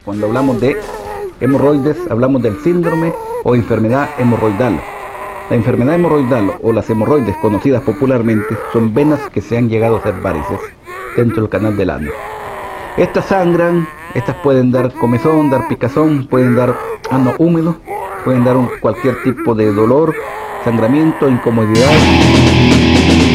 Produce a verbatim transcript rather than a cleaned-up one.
Cuando hablamos de hemorroides, hablamos del síndrome o enfermedad hemorroidal. La enfermedad hemorroidal o las hemorroides, conocidas popularmente, son venas que se han llegado a hacer varices dentro del canal del ano. Estas sangran, estas pueden dar comezón, dar picazón, pueden dar ano húmedo, pueden dar un, cualquier tipo de dolor, sangramiento, incomodidad.